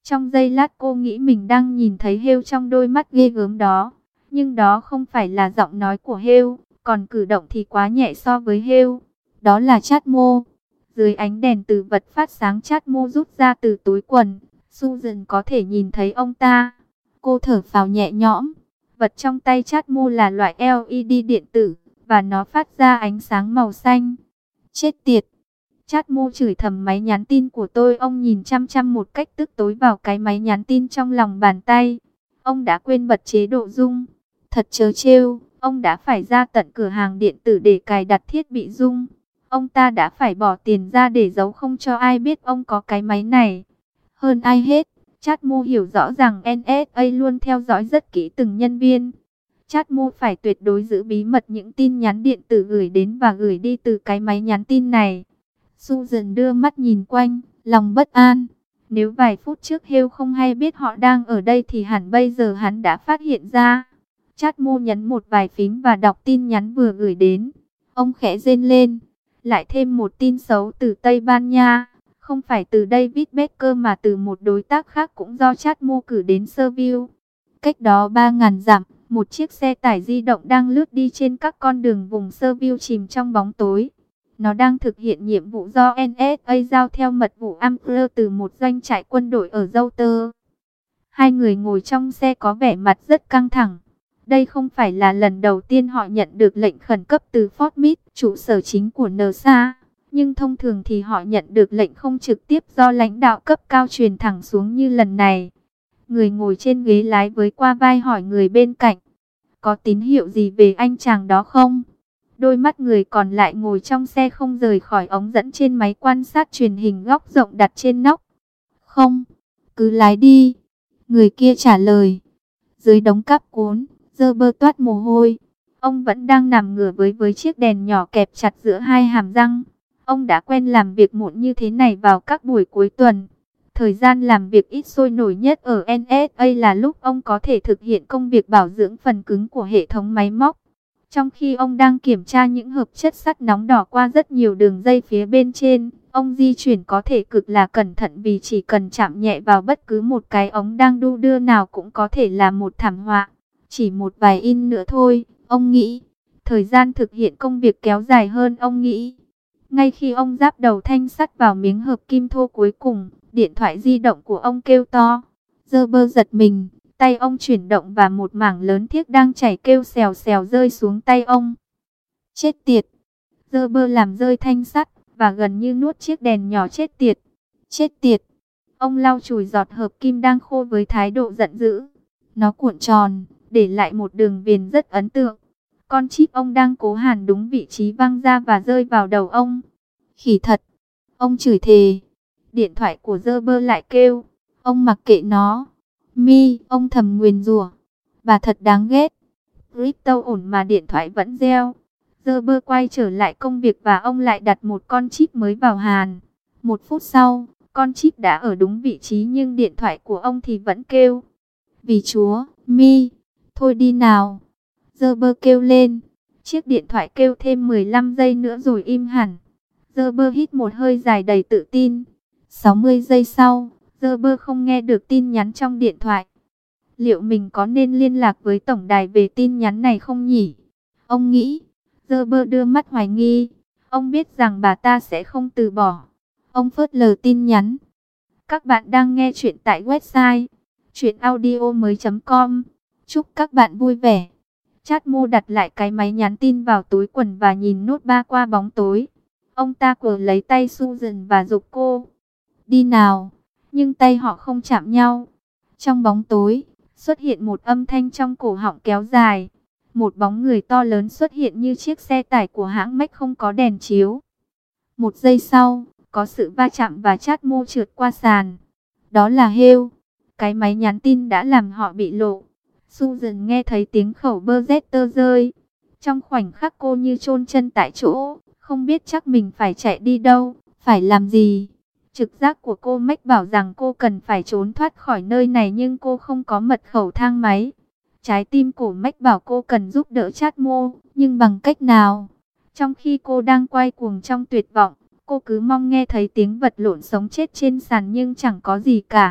Trong giây lát cô nghĩ mình đang nhìn thấy hêu trong đôi mắt ghê gớm đó. Nhưng đó không phải là giọng nói của hêu, còn cử động thì quá nhẹ so với hêu. Đó là Chát Mô. Dưới ánh đèn từ vật phát sáng, Chát Mô rút ra từ túi quần. Susan có thể nhìn thấy ông ta. Cô thở phào nhẹ nhõm. Vật trong tay Chát Mô là loại LED điện tử, và nó phát ra ánh sáng màu xanh. Chết tiệt! Chát Mô chửi thầm, máy nhắn tin của tôi. Ông nhìn chăm chăm một cách tức tối vào cái máy nhắn tin trong lòng bàn tay. Ông đã quên bật chế độ rung. Thật trớ trêu, ông đã phải ra tận cửa hàng điện tử để cài đặt thiết bị rung. Ông ta đã phải bỏ tiền ra để giấu không cho ai biết ông có cái máy này. Hơn ai hết, Chát Mô hiểu rõ rằng NSA luôn theo dõi rất kỹ từng nhân viên. Chát Mô phải tuyệt đối giữ bí mật những tin nhắn điện tử gửi đến và gửi đi từ cái máy nhắn tin này. Susan đưa mắt nhìn quanh, lòng bất an. Nếu vài phút trước Hale không hay biết họ đang ở đây thì hẳn bây giờ hắn đã phát hiện ra. Chát Mô nhấn một vài phím và đọc tin nhắn vừa gửi đến. Ông khẽ rên lên. Lại thêm một tin xấu từ Tây Ban Nha. Không phải từ David Beckham mà từ một đối tác khác cũng do Chát Mô cử đến Seville. Cách đó 3.000 dặm, một chiếc xe tải di động đang lướt đi trên các con đường vùng Seville chìm trong bóng tối. Nó đang thực hiện nhiệm vụ do NSA giao theo mật vụ Ampler từ một doanh trại quân đội ở Router. Hai người ngồi trong xe có vẻ mặt rất căng thẳng. Đây không phải là lần đầu tiên họ nhận được lệnh khẩn cấp từ Fort Meade, trụ sở chính của NASA. Nhưng thông thường thì họ nhận được lệnh không trực tiếp do lãnh đạo cấp cao truyền thẳng xuống như lần này. Người ngồi trên ghế lái với qua vai hỏi người bên cạnh. Có tín hiệu gì về anh chàng đó không? Đôi mắt người còn lại ngồi trong xe không rời khỏi ống dẫn trên máy quan sát truyền hình góc rộng đặt trên nóc. Không, cứ lái đi. Người kia trả lời. Dưới đống cáp cuốn, Robert toát mồ hôi. Ông vẫn đang nằm ngửa với chiếc đèn nhỏ kẹp chặt giữa hai hàm răng. Ông đã quen làm việc muộn như thế này vào các buổi cuối tuần. Thời gian làm việc ít sôi nổi nhất ở NSA là lúc ông có thể thực hiện công việc bảo dưỡng phần cứng của hệ thống máy móc. Trong khi ông đang kiểm tra những hợp chất sắt nóng đỏ qua rất nhiều đường dây phía bên trên, ông di chuyển có thể cực là cẩn thận vì chỉ cần chạm nhẹ vào bất cứ một cái ống đang đu đưa nào cũng có thể là một thảm họa. Chỉ một vài in nữa thôi, ông nghĩ. Thời gian thực hiện công việc kéo dài hơn ông nghĩ. Ngay khi ông giáp đầu thanh sắt vào miếng hợp kim thô cuối cùng, điện thoại di động của ông kêu to. Gerber giật mình, tay ông chuyển động và một mảng lớn thiếc đang chảy kêu xèo xèo rơi xuống tay ông. Chết tiệt! Gerber làm rơi thanh sắt và gần như nuốt chiếc đèn nhỏ. Chết tiệt! Chết tiệt! Ông lau chùi giọt hợp kim đang khô với thái độ giận dữ. Nó cuộn tròn, để lại một đường viền rất ấn tượng. Con chip ông đang cố hàn đúng vị trí văng ra và rơi vào đầu ông. Khỉ thật! Ông chửi thề. Điện thoại của Gerber lại kêu. Ông mặc kệ nó. Mi, ông thầm nguyền rủa. Bà thật đáng ghét. Crypto ổn mà điện thoại vẫn reo. Gerber quay trở lại công việc và ông lại đặt một con chip mới vào hàn. 1 phút sau, con chip đã ở đúng vị trí nhưng điện thoại của ông thì vẫn kêu. Vì Chúa, Mi, thôi đi nào. Gerber kêu lên. Chiếc điện thoại kêu thêm 15 giây nữa rồi im hẳn. Gerber hít một hơi dài đầy tự tin. 60 giây sau, Gerber không nghe được tin nhắn trong điện thoại. Liệu mình có nên liên lạc với tổng đài về tin nhắn này không nhỉ? Ông nghĩ. Gerber đưa mắt hoài nghi. Ông biết rằng bà ta sẽ không từ bỏ. Ông phớt lờ tin nhắn. Các bạn đang nghe chuyện tại website chuyenaudio.com. Chúc các bạn vui vẻ. Chát Mô đặt lại cái máy nhắn tin vào túi quần và nhìn nốt ba qua bóng tối. Ông ta quờ lấy tay Susan và giục cô. Đi nào. Nhưng tay họ không chạm nhau. Trong bóng tối, xuất hiện một âm thanh trong cổ họng kéo dài. Một bóng người to lớn xuất hiện như chiếc xe tải của hãng Mack không có đèn chiếu. 1 giây sau, có sự va chạm và Chát Mô trượt qua sàn. Đó là Hale. Cái máy nhắn tin đã làm họ bị lộ. Susan nghe thấy tiếng khẩu Beretta rơi. Trong khoảnh khắc cô như chôn chân tại chỗ, không biết chắc mình phải chạy đi đâu, phải làm gì. Trực giác của cô Mac bảo rằng cô cần phải trốn thoát khỏi nơi này nhưng cô không có mật khẩu thang máy. Trái tim của Mac bảo cô cần giúp đỡ Chát Mô, nhưng bằng cách nào? Trong khi cô đang quay cuồng trong tuyệt vọng, cô cứ mong nghe thấy tiếng vật lộn sống chết trên sàn nhưng chẳng có gì cả.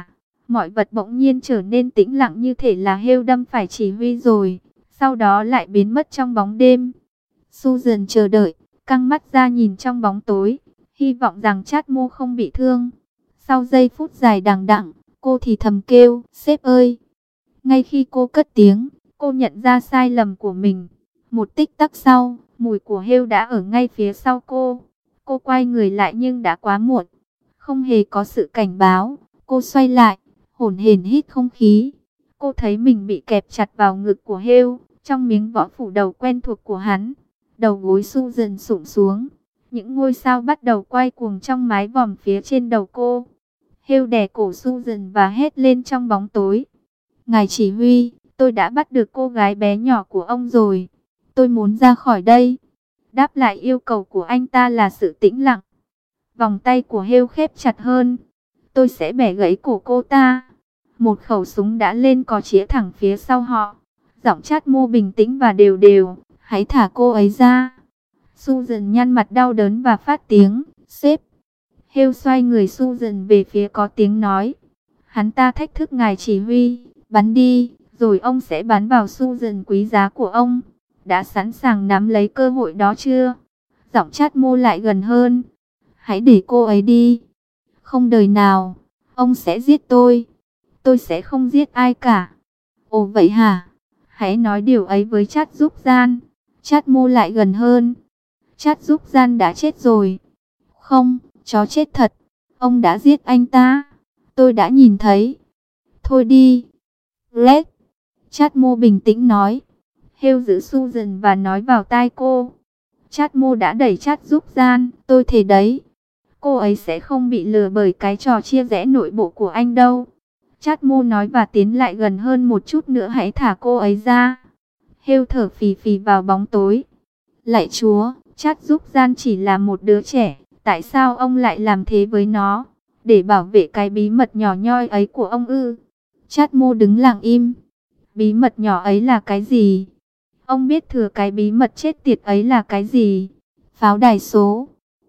Mọi vật bỗng nhiên trở nên tĩnh lặng như thể là Hale đâm phải chỉ huy rồi. Sau đó lại biến mất trong bóng đêm. Susan chờ đợi, căng mắt ra nhìn trong bóng tối, hy vọng rằng Chadmo không bị thương. Sau giây phút dài đằng đẵng, cô thì thầm kêu, sếp ơi. Ngay khi cô cất tiếng, cô nhận ra sai lầm của mình. Một tích tắc sau, mùi của Hale đã ở ngay phía sau cô. Cô quay người lại nhưng đã quá muộn. Không hề có sự cảnh báo, cô xoay lại, hổn hển hít không khí. Cô thấy mình bị kẹp chặt vào ngực của Hale, trong miếng võ phủ đầu quen thuộc của hắn. Đầu gối Susan sụp xuống. Những ngôi sao bắt đầu quay cuồng trong mái vòm phía trên đầu cô. Hale đè cổ Susan và hét lên trong bóng tối. Ngài chỉ huy, tôi đã bắt được cô gái bé nhỏ của ông rồi. Tôi muốn ra khỏi đây. Đáp lại yêu cầu của anh ta là sự tĩnh lặng. Vòng tay của Hale khép chặt hơn. Tôi sẽ bẻ gãy cổ cô ta. Một khẩu súng đã lên cò chĩa thẳng phía sau họ. Giọng Chadmo bình tĩnh và đều đều. Hãy thả cô ấy ra. Susan nhăn mặt đau đớn và phát tiếng. Sếp. Hale xoay người Susan về phía có tiếng nói. Hắn ta thách thức ngài chỉ huy. Bắn đi. Rồi ông sẽ bắn vào Susan quý giá của ông. Đã sẵn sàng nắm lấy cơ hội đó chưa? Giọng Chadmo lại gần hơn. Hãy để cô ấy đi. Không đời nào. Ông sẽ giết tôi. Tôi sẽ không giết ai cả. Ồ vậy hả? Hãy nói điều ấy với Chad Giúp Gian. Chadmo lại gần hơn. Chad Giúp Gian đã chết rồi. Không, chó chết thật. Ông đã giết anh ta. Tôi đã nhìn thấy. Thôi đi. Red. Chadmo bình tĩnh nói. Hale giữ Susan và nói vào tai cô. Chadmo đã đẩy Chad Giúp Gian. Tôi thề đấy. Cô ấy sẽ không bị lừa bởi cái trò chia rẽ nội bộ của anh đâu. Chadmo nói và tiến lại gần hơn một chút nữa. Hãy thả cô ấy ra. Hale thở phì phì vào bóng tối. Lạy Chúa, Chad Giúp Gian chỉ là một đứa trẻ. Tại sao ông lại làm thế với nó? Để bảo vệ cái bí mật nhỏ nhoi ấy của ông ư? Chadmo đứng lặng im. Bí mật nhỏ ấy là cái gì? Ông biết thừa cái bí mật chết tiệt ấy là cái gì? Pháo đài số.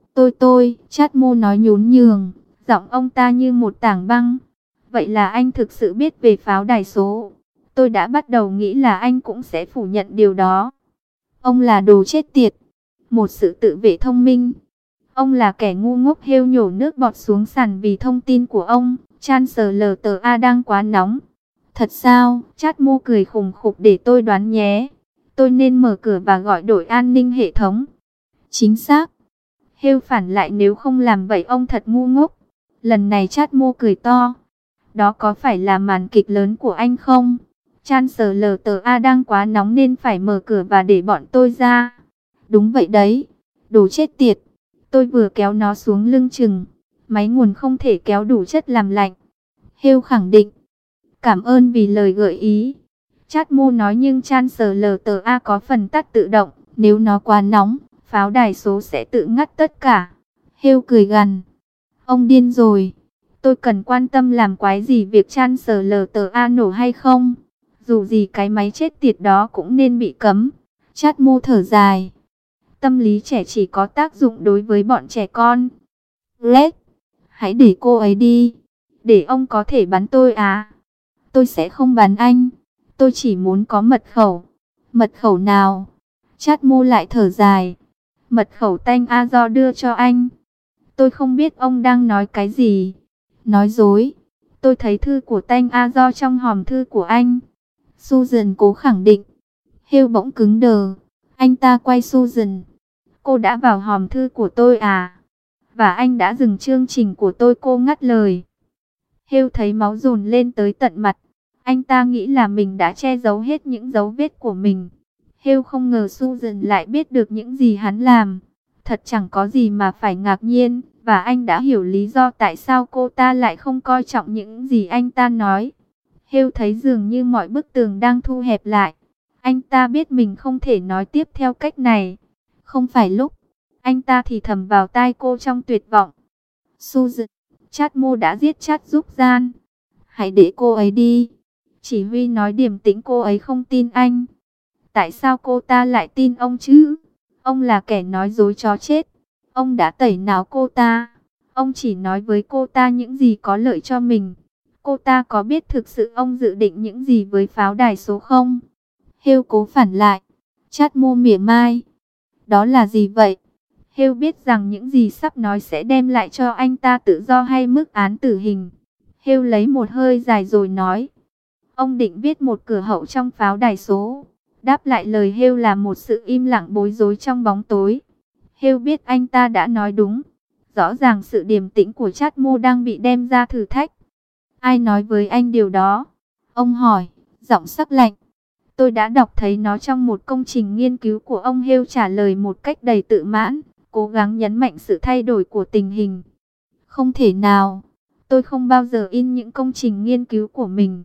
Chadmo nói nhún nhường. Giọng ông ta như một tảng băng. Vậy là anh thực sự biết về pháo đài số. Tôi đã bắt đầu nghĩ là anh cũng sẽ phủ nhận điều đó. Ông là đồ chết tiệt. Một sự tự vệ thông minh. Ông là kẻ ngu ngốc. Hale nhổ nước bọt xuống sàn vì thông tin của ông. Chancellor đang quá nóng. Thật sao? Chadmo cười khùng khục. Để tôi đoán nhé. Tôi nên mở cửa và gọi đội an ninh hệ thống. Chính xác. Hale phản lại, nếu không làm vậy ông thật ngu ngốc. Lần này Chadmo cười to. Đó có phải là màn kịch lớn của anh không? Chancellor đang quá nóng nên phải mở cửa và để bọn tôi ra. Đúng vậy đấy. Đồ chết tiệt. Tôi vừa kéo nó xuống lưng chừng. Máy nguồn không thể kéo đủ chất làm lạnh. Hale khẳng định. Cảm ơn vì lời gợi ý. Chadmo nói, nhưng Chancellor có phần tắt tự động. Nếu nó quá nóng, pháo đài số sẽ tự ngắt tất cả. Hale cười gằn. Ông điên rồi. Tôi cần quan tâm làm quái gì việc Chancellor nổ hay không? Dù gì cái máy chết tiệt đó cũng nên bị cấm. Chadmo thở dài. Tâm lý trẻ chỉ có tác dụng đối với bọn trẻ con. Red, hãy để cô ấy đi. Để ông có thể bắn tôi à? Tôi sẽ không bắn anh. Tôi chỉ muốn có mật khẩu. Mật khẩu nào? Chadmo lại thở dài. Mật khẩu Tanh Azor đưa cho anh. Tôi không biết ông đang nói cái gì. Nói dối. Tôi thấy thư của Tanh Azor trong hòm thư của anh. Susan cố khẳng định. Hale bỗng cứng đờ. Anh ta quay Susan. Cô đã vào hòm thư của tôi à? Và anh đã dừng chương trình của tôi, cô ngắt lời. Hale thấy máu dồn lên tới tận mặt. Anh ta nghĩ là mình đã che giấu hết những dấu vết của mình. Hale không ngờ Susan lại biết được những gì hắn làm. Thật chẳng có gì mà phải ngạc nhiên. Và anh đã hiểu lý do tại sao cô ta lại không coi trọng những gì anh ta nói. Hale thấy dường như mọi bức tường đang thu hẹp lại. Anh ta biết mình không thể nói tiếp theo cách này. Không phải lúc. Anh ta thì thầm vào tai cô trong tuyệt vọng. Susan, Chadmo đã giết Chad Giúp Gian. Hãy để cô ấy đi. Chỉ huy nói điềm tĩnh. Cô ấy không tin anh. Tại sao cô ta lại tin ông chứ? Ông là kẻ nói dối chó chết. Ông đã tẩy não cô ta. Ông chỉ nói với cô ta những gì có lợi cho mình. Cô ta có biết thực sự ông dự định những gì với pháo đài số không? Hêu cố phản lại. Chát Mô mỉa mai. Đó là gì vậy? Hêu biết rằng những gì sắp nói sẽ đem lại cho anh ta tự do hay mức án tử hình. Hêu lấy một hơi dài rồi nói. Ông định viết một cửa hậu trong pháo đài số. Đáp lại lời Hêu là một sự im lặng bối rối trong bóng tối. Hêu biết anh ta đã nói đúng. Rõ ràng sự điềm tĩnh của Chát Mô đang bị đem ra thử thách. Ai nói với anh điều đó? Ông hỏi, giọng sắc lạnh. Tôi đã đọc thấy nó trong một công trình nghiên cứu của ông. Hêu trả lời một cách đầy tự mãn, cố gắng nhấn mạnh sự thay đổi của tình hình. Không thể nào, tôi không bao giờ in những công trình nghiên cứu của mình.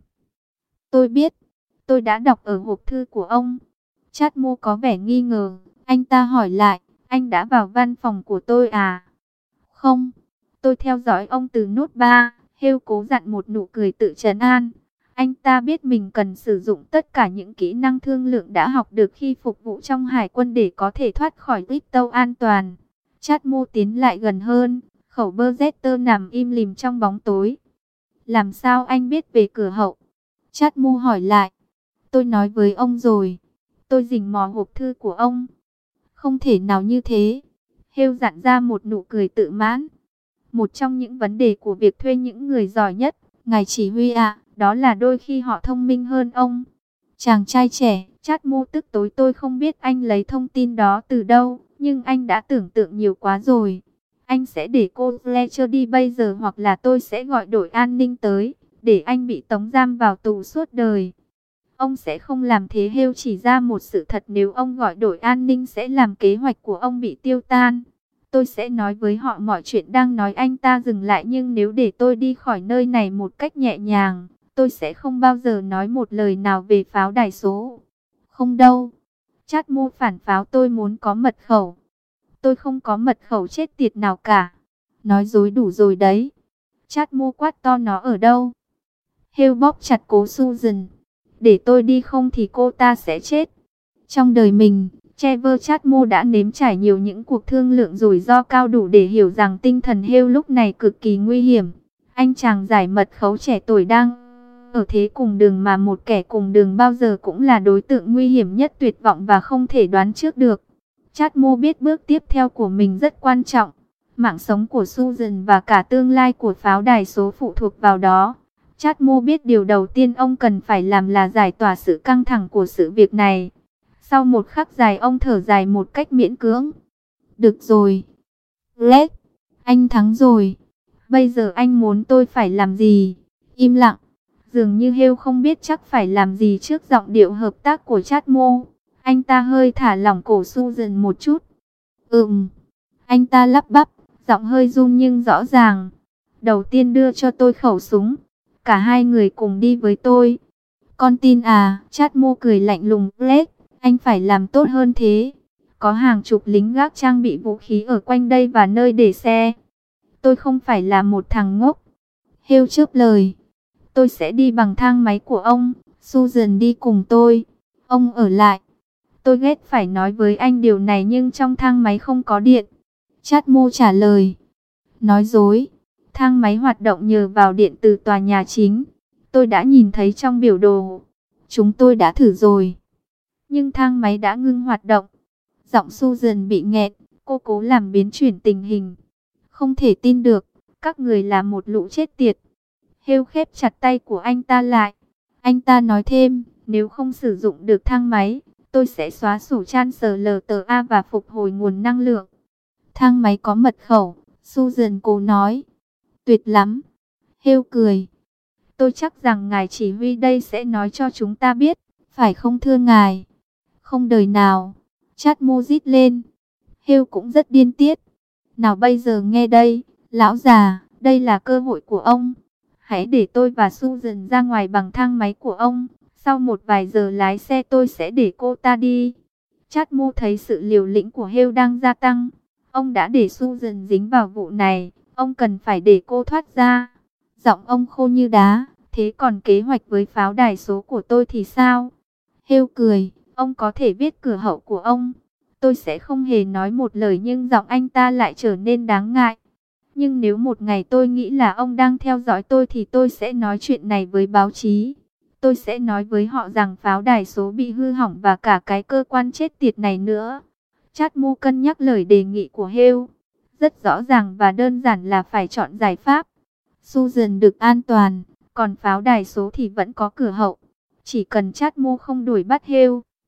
Tôi biết, tôi đã đọc ở hộp thư của ông. Chát Mô có vẻ nghi ngờ, anh ta hỏi lại, anh đã vào văn phòng của tôi à? Không, tôi theo dõi ông từ nốt 3. Hêu cố dặn một nụ cười tự trấn an. Anh ta biết mình cần sử dụng tất cả những kỹ năng thương lượng đã học được khi phục vụ trong hải quân để có thể thoát khỏi Crypto an toàn. Chát Mô tiến lại gần hơn, khẩu Berjetter nằm im lìm trong bóng tối. Làm sao anh biết về cửa hậu? Chát Mô hỏi lại. Tôi nói với ông rồi. Tôi rình mò hộp thư của ông. Không thể nào như thế. Hêu dặn ra một nụ cười tự mãn. Một trong những vấn đề của việc thuê những người giỏi nhất, ngài chỉ huy ạ, đó là đôi khi họ thông minh hơn ông. Chàng trai trẻ, Chát Mô tức tối, tôi không biết anh lấy thông tin đó từ đâu, nhưng anh đã tưởng tượng nhiều quá rồi. Anh sẽ để cô Fletcher đi bây giờ, hoặc là tôi sẽ gọi đội an ninh tới, để anh bị tống giam vào tù suốt đời. Ông sẽ không làm thế. Hêu chỉ ra một sự thật, nếu ông gọi đội an ninh sẽ làm kế hoạch của ông bị tiêu tan. Tôi sẽ nói với họ mọi chuyện đang nói. Anh ta dừng lại. Nhưng nếu để tôi đi khỏi nơi này một cách nhẹ nhàng, tôi sẽ không bao giờ nói một lời nào về pháo đài số. Không đâu. Chát Mô phản pháo, tôi muốn có mật khẩu. Tôi không có mật khẩu chết tiệt nào cả. Nói dối đủ rồi đấy. Chát Mô quát to, nó ở đâu? Hêu bóp chặt cố Susan. Để tôi đi, không thì cô ta sẽ chết. Trong đời mình, Trevor Chát Mô đã nếm trải nhiều những cuộc thương lượng rủi ro cao đủ để hiểu rằng tinh thần Hêu lúc này cực kỳ nguy hiểm. Anh chàng giải mật khấu trẻ tuổi đang ở thế cùng đường, mà một kẻ cùng đường bao giờ cũng là đối tượng nguy hiểm nhất, tuyệt vọng và không thể đoán trước được. Chát Mô biết bước tiếp theo của mình rất quan trọng. Mạng sống của Susan và cả tương lai của pháo đài số phụ thuộc vào đó. Chát Mô biết điều đầu tiên ông cần phải làm là giải tỏa sự căng thẳng của sự việc này. Sau một khắc dài, ông thở dài một cách miễn cưỡng. Được rồi. Lết, anh thắng rồi. Bây giờ anh muốn tôi phải làm gì? Im lặng. Dường như Hêu không biết chắc phải làm gì trước giọng điệu hợp tác của Chát Mô. Anh ta hơi thả lỏng cổ Susan một chút. Anh ta lắp bắp, giọng hơi run nhưng rõ ràng. Đầu tiên đưa cho tôi khẩu súng. Cả hai người cùng đi với tôi. Con tin à? Chát Mô cười lạnh lùng. Lết, anh phải làm tốt hơn thế. Có hàng chục lính gác trang bị vũ khí ở quanh đây và nơi để xe. Tôi không phải là một thằng ngốc. Hêu chớp lời. Tôi sẽ đi bằng thang máy của ông. Susan đi cùng tôi. Ông ở lại. Tôi ghét phải nói với anh điều này nhưng trong thang máy không có điện. Chát Mô trả lời. Nói dối. Thang máy hoạt động nhờ vào điện từ tòa nhà chính. Tôi đã nhìn thấy trong biểu đồ. Chúng tôi đã thử rồi. Nhưng thang máy đã ngưng hoạt động. Giọng Susan bị nghẹn. Cô cố làm biến chuyển tình hình. Không thể tin được. Các người là một lũ chết tiệt. Hêu khép chặt tay của anh ta lại. Anh ta nói thêm. Nếu không sử dụng được thang máy, tôi sẽ xóa sổ Translta và phục hồi nguồn năng lượng. Thang máy có mật khẩu. Susan cố nói. Tuyệt lắm. Hêu cười. Tôi chắc rằng ngài chỉ huy đây sẽ nói cho chúng ta biết. Phải không thưa ngài? Không đời nào. Chát Mô rít lên. Hêu cũng rất điên tiết. Nào bây giờ nghe đây. Lão già, đây là cơ hội của ông. Hãy để tôi và Susan ra ngoài bằng thang máy của ông. Sau một vài giờ lái xe tôi sẽ để cô ta đi. Chát Mô thấy sự liều lĩnh của Hêu đang gia tăng. Ông đã để Susan dính vào vụ này. Ông cần phải để cô thoát ra. Giọng ông khô như đá. Thế còn kế hoạch với pháo đài số của tôi thì sao? Hêu cười. Ông có thể viết cửa hậu của ông. Tôi sẽ không hề nói một lời, nhưng giọng anh ta lại trở nên đáng ngại. Nhưng nếu một ngày tôi nghĩ là ông đang theo dõi tôi thì tôi sẽ nói chuyện này với báo chí. Tôi sẽ nói với họ rằng pháo đài số bị hư hỏng và cả cái cơ quan chết tiệt này nữa. Chadmo cân nhắc lời đề nghị của Hale. Rất rõ ràng và đơn giản là phải chọn giải pháp. Susan được an toàn, còn pháo đài số thì vẫn có cửa hậu. Chỉ cần Chadmo không đuổi bắt Hale,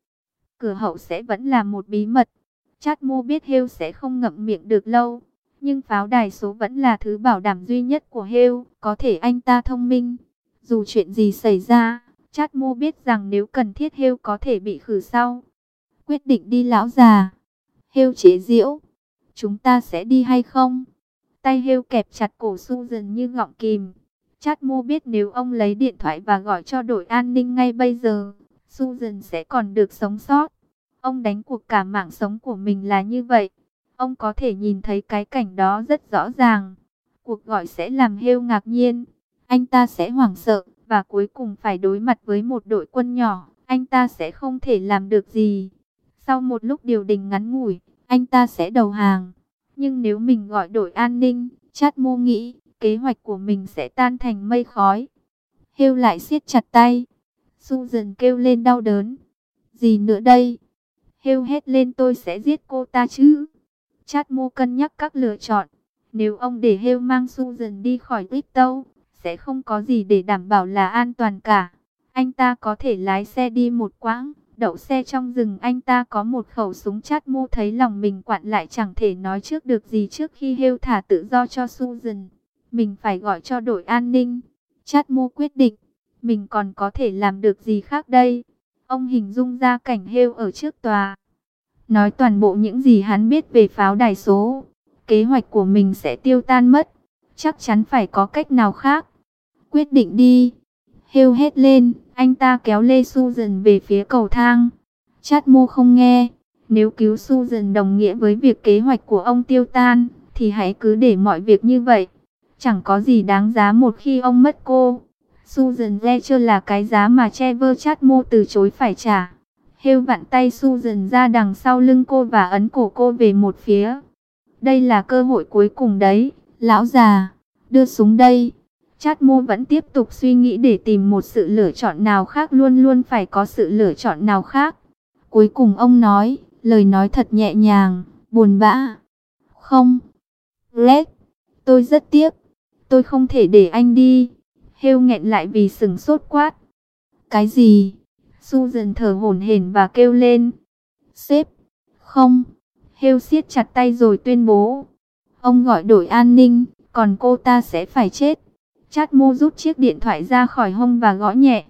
cửa hậu sẽ vẫn là một bí mật. Chadmo biết Hale sẽ không ngậm miệng được lâu. Nhưng pháo đài số vẫn là thứ bảo đảm duy nhất của Hale. Có thể anh ta thông minh. Dù chuyện gì xảy ra, Chadmo biết rằng nếu cần thiết Hale có thể bị khử sau. Quyết định đi lão già. Hale chế giễu. Chúng ta sẽ đi hay không? Tay Hale kẹp chặt cổ Susan như gọng kìm. Chadmo biết nếu ông lấy điện thoại và gọi cho đội an ninh ngay bây giờ, Susan sẽ còn được sống sót. Ông đánh cuộc cả mạng sống của mình là như vậy. Ông có thể nhìn thấy cái cảnh đó rất rõ ràng. Cuộc gọi sẽ làm Hale ngạc nhiên. Anh ta sẽ hoảng sợ và cuối cùng phải đối mặt với một đội quân nhỏ. Anh ta sẽ không thể làm được gì. Sau một lúc điều đình ngắn ngủi, anh ta sẽ đầu hàng. Nhưng nếu mình gọi đội an ninh, Chadmo nghĩ kế hoạch của mình sẽ tan thành mây khói. Hale lại siết chặt tay. Susan kêu lên đau đớn. Gì nữa đây? Hale hét lên, tôi sẽ giết cô ta chứ. Chadmo cân nhắc các lựa chọn. Nếu ông để Hale mang Susan đi khỏi Bristol, sẽ không có gì để đảm bảo là an toàn cả. Anh ta có thể lái xe đi một quãng, đậu xe trong rừng. Anh ta có một khẩu súng. Chadmo thấy lòng mình quặn lại, chẳng thể nói trước được gì trước khi Hale thả tự do cho Susan. Mình phải gọi cho đội an ninh. Chadmo quyết định, mình còn có thể làm được gì khác đây? Ông hình dung ra cảnh Hale ở trước tòa, nói toàn bộ những gì hắn biết về pháo đài số. Kế hoạch của mình sẽ tiêu tan mất. Chắc chắn phải có cách nào khác. Quyết định đi. Hale hét lên. Anh ta kéo lê Susan về phía cầu thang. Chadmo không nghe. Nếu cứu Susan đồng nghĩa với việc kế hoạch của ông tiêu tan, thì hãy cứ để mọi việc như vậy. Chẳng có gì đáng giá một khi ông mất cô. Susan Fletcher là cái giá mà Trevor Chadmo từ chối phải trả. Hale vặn tay Susan ra đằng sau lưng cô và ấn cổ cô về một phía. Đây là cơ hội cuối cùng đấy, lão già. Đưa súng đây. Chadmo vẫn tiếp tục suy nghĩ để tìm một sự lựa chọn nào khác. Luôn luôn phải có sự lựa chọn nào khác. Cuối cùng ông nói, lời nói thật nhẹ nhàng, buồn bã. Không, Red, tôi rất tiếc. Tôi không thể để anh đi. Hale nghẹn lại vì sửng sốt quát. Cái gì? Susan thở hổn hển và kêu lên. Sếp, không. Hale siết chặt tay rồi tuyên bố. Ông gọi đội an ninh, còn cô ta sẽ phải chết. Chadmo rút chiếc điện thoại ra khỏi hông và gõ nhẹ.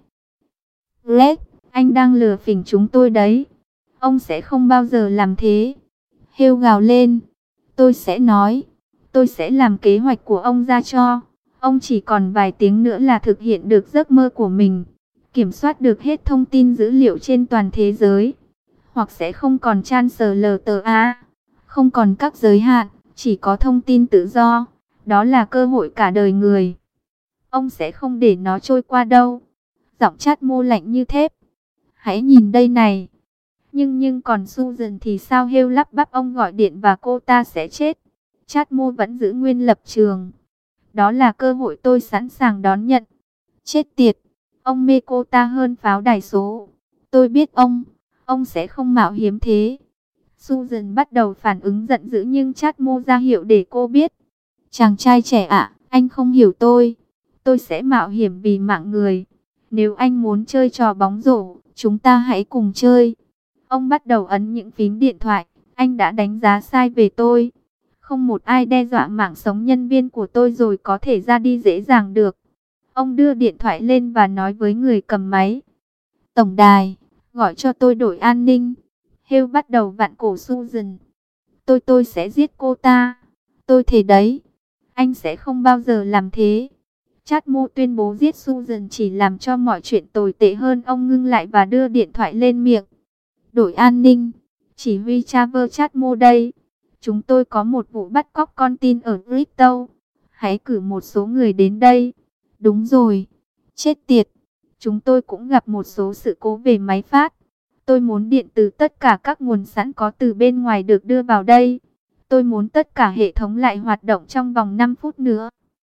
Red, anh đang lừa phỉnh chúng tôi đấy. Ông sẽ không bao giờ làm thế. Hale gào lên. Tôi sẽ nói. Tôi sẽ làm kế hoạch của ông ra cho. Ông chỉ còn vài tiếng nữa là thực hiện được giấc mơ của mình. Kiểm soát được hết thông tin dữ liệu trên toàn thế giới. Hoặc sẽ không còn Translta. Không còn các giới hạn. Chỉ có thông tin tự do. Đó là cơ hội cả đời người. Ông sẽ không để nó trôi qua đâu. Giọng Chadmo lạnh như thép. Hãy nhìn đây này. Nhưng còn Susan thì sao? Hale lắp bắp. Ông gọi điện và cô ta sẽ chết. Chadmo vẫn giữ nguyên lập trường. Đó là cơ hội tôi sẵn sàng đón nhận. Chết tiệt. Ông mê cô ta hơn pháo đài số. Tôi biết ông sẽ không mạo hiểm thế. Susan bắt đầu phản ứng giận dữ nhưng Chadmo ra hiệu để cô biết. Chàng trai trẻ ạ, anh không hiểu tôi. Tôi sẽ mạo hiểm vì mạng người. Nếu anh muốn chơi trò bóng rổ, chúng ta hãy cùng chơi. Ông bắt đầu ấn những phím điện thoại. Anh đã đánh giá sai về tôi. Không một ai đe dọa mạng sống nhân viên của tôi rồi có thể ra đi dễ dàng được. Ông đưa điện thoại lên và nói với người cầm máy. Tổng đài, gọi cho tôi đội an ninh. Hale bắt đầu vặn cổ Susan. Tôi sẽ giết cô ta. Tôi thề đấy. Anh sẽ không bao giờ làm thế. Chadmo tuyên bố giết Susan chỉ làm cho mọi chuyện tồi tệ hơn. Ông ngưng lại và đưa điện thoại lên miệng. Đội an ninh, chỉ huy Trevor Chadmo đây. Chúng tôi có một vụ bắt cóc con tin ở Bristol. Hãy cử một số người đến đây. Đúng rồi. Chết tiệt. Chúng tôi cũng gặp một số sự cố về máy phát. Tôi muốn điện từ tất cả các nguồn sẵn có từ bên ngoài được đưa vào đây. Tôi muốn tất cả hệ thống lại hoạt động trong vòng 5 phút nữa.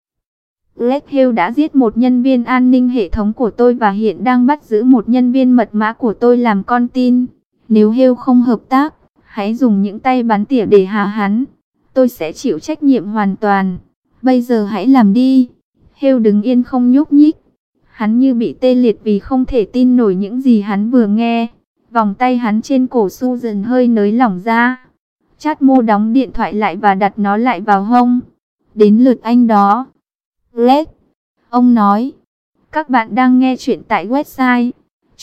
Black Hill đã giết một nhân viên an ninh hệ thống của tôi và hiện đang bắt giữ một nhân viên mật mã của tôi làm con tin. Nếu Hill không hợp tác, hãy dùng những tay bắn tỉa để hạ hắn. Tôi sẽ chịu trách nhiệm hoàn toàn. Bây giờ hãy làm đi. Hill đứng yên không nhúc nhích. Hắn như bị tê liệt vì không thể tin nổi những gì hắn vừa nghe. Vòng tay hắn trên cổ Susan hơi nới lỏng ra. Chadmo đóng điện thoại lại và đặt nó lại vào hông. Đến lượt anh đó. Red. Ông nói. Các bạn đang nghe chuyện tại website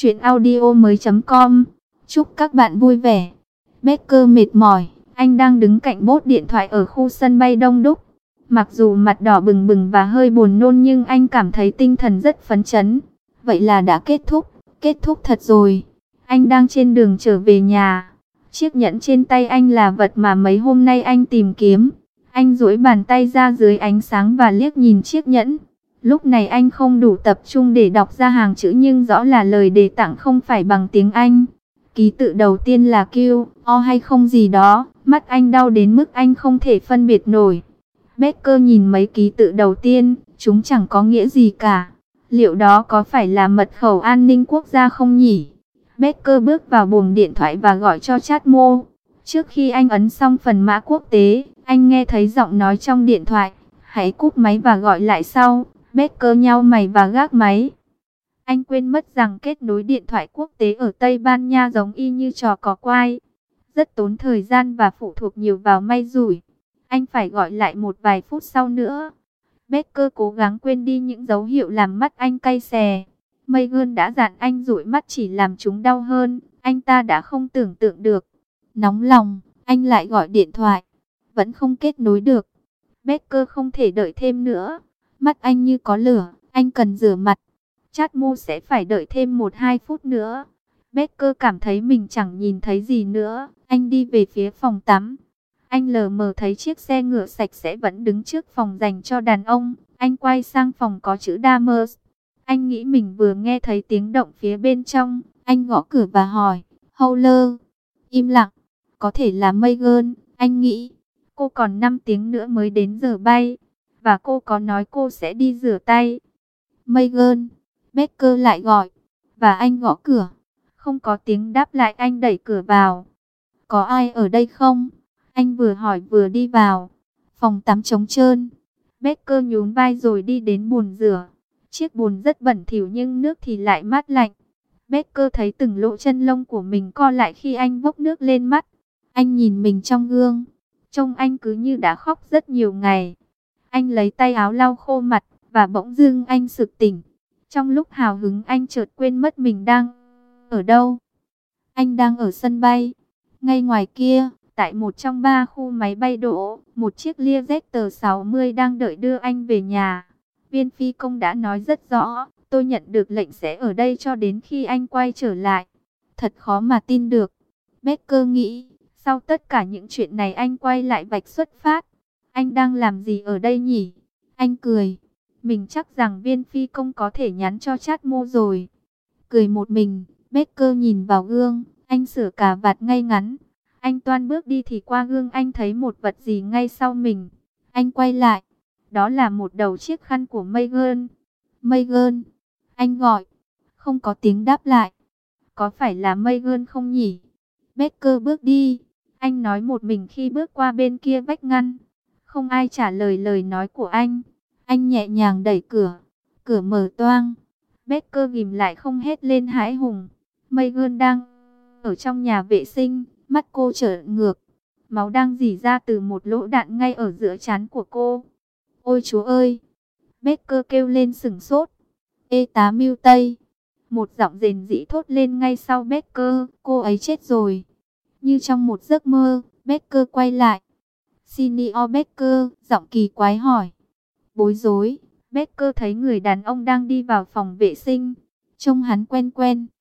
chuyenaudio.com. Chúc các bạn vui vẻ. Becker mệt mỏi. Anh đang đứng cạnh bốt điện thoại ở khu sân bay đông đúc. Mặc dù mặt đỏ bừng bừng và hơi buồn nôn nhưng anh cảm thấy tinh thần rất phấn chấn. Vậy là đã kết thúc thật rồi. Anh đang trên đường trở về nhà. Chiếc nhẫn trên tay anh là vật mà mấy hôm nay anh tìm kiếm. Anh duỗi bàn tay ra dưới ánh sáng và liếc nhìn chiếc nhẫn. Lúc này anh không đủ tập trung để đọc ra hàng chữ nhưng rõ là lời đề tặng không phải bằng tiếng Anh. Ký tự đầu tiên là Q, O hay không gì đó. Mắt anh đau đến mức anh không thể phân biệt nổi. Becker nhìn mấy ký tự đầu tiên, chúng chẳng có nghĩa gì cả. Liệu đó có phải là mật khẩu an ninh quốc gia không nhỉ? Becker bước vào buồng điện thoại và gọi cho Chadmo. Trước khi anh ấn xong phần mã quốc tế, anh nghe thấy giọng nói trong điện thoại. Hãy cúp máy và gọi lại sau. Becker nhau mày và gác máy. Anh quên mất rằng kết nối điện thoại quốc tế ở Tây Ban Nha giống y như trò cò quay. Rất tốn thời gian và phụ thuộc nhiều vào may rủi. Anh phải gọi lại một vài phút sau nữa. Becker cố gắng quên đi những dấu hiệu làm mắt anh cay xè. Megan đã dặn anh dụi mắt chỉ làm chúng đau hơn. Anh ta đã không tưởng tượng được. Nóng lòng, anh lại gọi điện thoại. Vẫn không kết nối được. Becker không thể đợi thêm nữa. Mắt anh như có lửa, anh cần rửa mặt. Chadmo sẽ phải đợi thêm 1-2 phút nữa. Becker cảm thấy mình chẳng nhìn thấy gì nữa. Anh đi về phía phòng tắm. Anh lờ mờ thấy chiếc xe ngựa sạch sẽ vẫn đứng trước phòng dành cho đàn ông. Anh quay sang phòng có chữ Damas. Anh nghĩ mình vừa nghe thấy tiếng động phía bên trong. Anh gõ cửa và hỏi, Howler. Im lặng. Có thể là Megan, anh nghĩ. Cô còn 5 tiếng nữa mới đến giờ bay. Và cô có nói cô sẽ đi rửa tay. Megan. Becker lại gọi. Và anh gõ cửa. Không có tiếng đáp lại, anh đẩy cửa vào. Có ai ở đây không? Anh vừa hỏi vừa đi vào. Phòng tắm trống trơn. Becker nhún vai rồi đi đến bồn rửa. Chiếc bồn rất bẩn thỉu nhưng nước thì lại mát lạnh. Becker thấy từng lỗ chân lông của mình co lại khi anh vốc nước lên mắt. Anh nhìn mình trong gương. Trông anh cứ như đã khóc rất nhiều ngày. Anh lấy tay áo lau khô mặt và bỗng dưng anh sực tỉnh. Trong lúc hào hứng anh chợt quên mất mình đang ở đâu. Anh đang ở sân bay. Ngay ngoài kia, tại một trong 3 khu máy bay đỗ, một chiếc Learjet 60 đang đợi đưa anh về nhà. Viên phi công đã nói rất rõ, tôi nhận được lệnh sẽ ở đây cho đến khi anh quay trở lại. Thật khó mà tin được. Becker nghĩ, sau tất cả những chuyện này anh quay lại vạch xuất phát. Anh đang làm gì ở đây nhỉ? Anh cười. Mình chắc rằng viên phi công có thể nhắn cho Chadmo rồi. Cười một mình, Becker nhìn vào gương, anh sửa cà vạt ngay ngắn. Anh toan bước đi thì qua gương anh thấy một vật gì ngay sau mình. Anh quay lại. Đó là một đầu chiếc khăn của Megan. Megan. Anh gọi. Không có tiếng đáp lại. Có phải là Megan không nhỉ? Becker bước đi. Anh nói một mình khi bước qua bên kia vách ngăn. Không ai trả lời lời nói của anh. Anh nhẹ nhàng đẩy cửa. Cửa mở toang. Becker ghim lại không hét lên hãi hùng. Megan đang ở trong nhà vệ sinh. Mắt cô trợn ngược. Máu đang rỉ ra từ một lỗ đạn ngay ở giữa trán của cô. Ôi chúa ơi! Becker kêu lên sửng sốt. Ê tá mưu Tây! Một giọng rền rĩ thốt lên ngay sau Becker. Cô ấy chết rồi. Như trong một giấc mơ, Becker quay lại. Senior Becker, giọng kỳ quái hỏi. Bối rối, Becker thấy người đàn ông đang đi vào phòng vệ sinh. Trông hắn quen quen.